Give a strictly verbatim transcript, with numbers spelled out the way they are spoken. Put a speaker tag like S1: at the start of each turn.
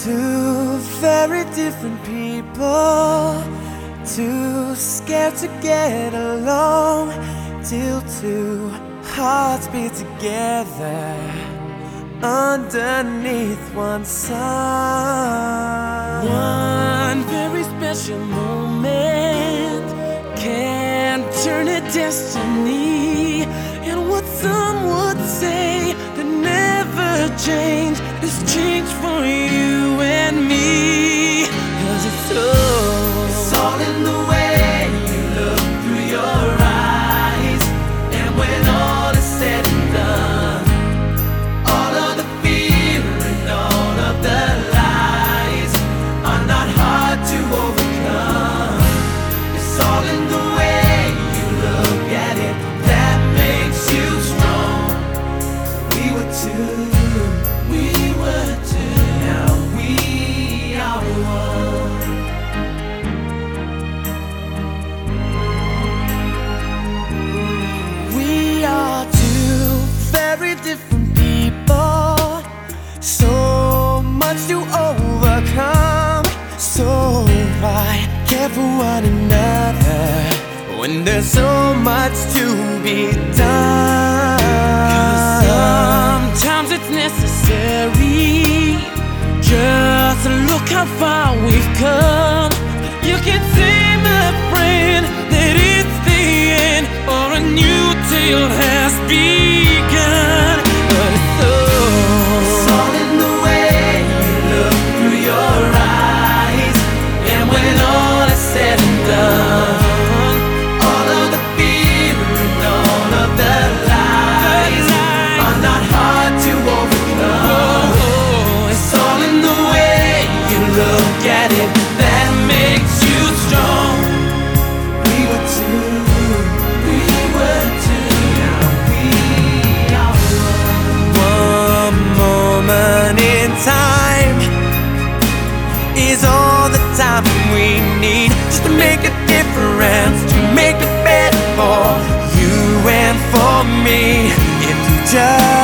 S1: Two very different people, too scared to get along, till two hearts beat together underneath one sun. One very special moment can turn a destiny, and what some would say that never change is change for you and me. 'Cause it's all, it's all in the way you look through your eyes. And when all is said and done, all of the fear and all of the lies are not hard to overcome. It's all in the way you look at it that makes you strong. We were two, we were two, now we are one. We are two very different people, so much to overcome. So why care for one another when there's so much to be done? 'Cause sometimes it's necessary just to look how far we've come. You can say, my friend, that it's the end or a new tale has begun. But it's all, it's all in the way you look through your eyes. And when all is said and done, all of the fear and all of the lies are not hard to overcome. Oh, it's all in the way you look at it that makes you strong. We were two, we were two, now we are one. One moment in time is all the time we need, just to make a difference, to make it better for you and for me. If you just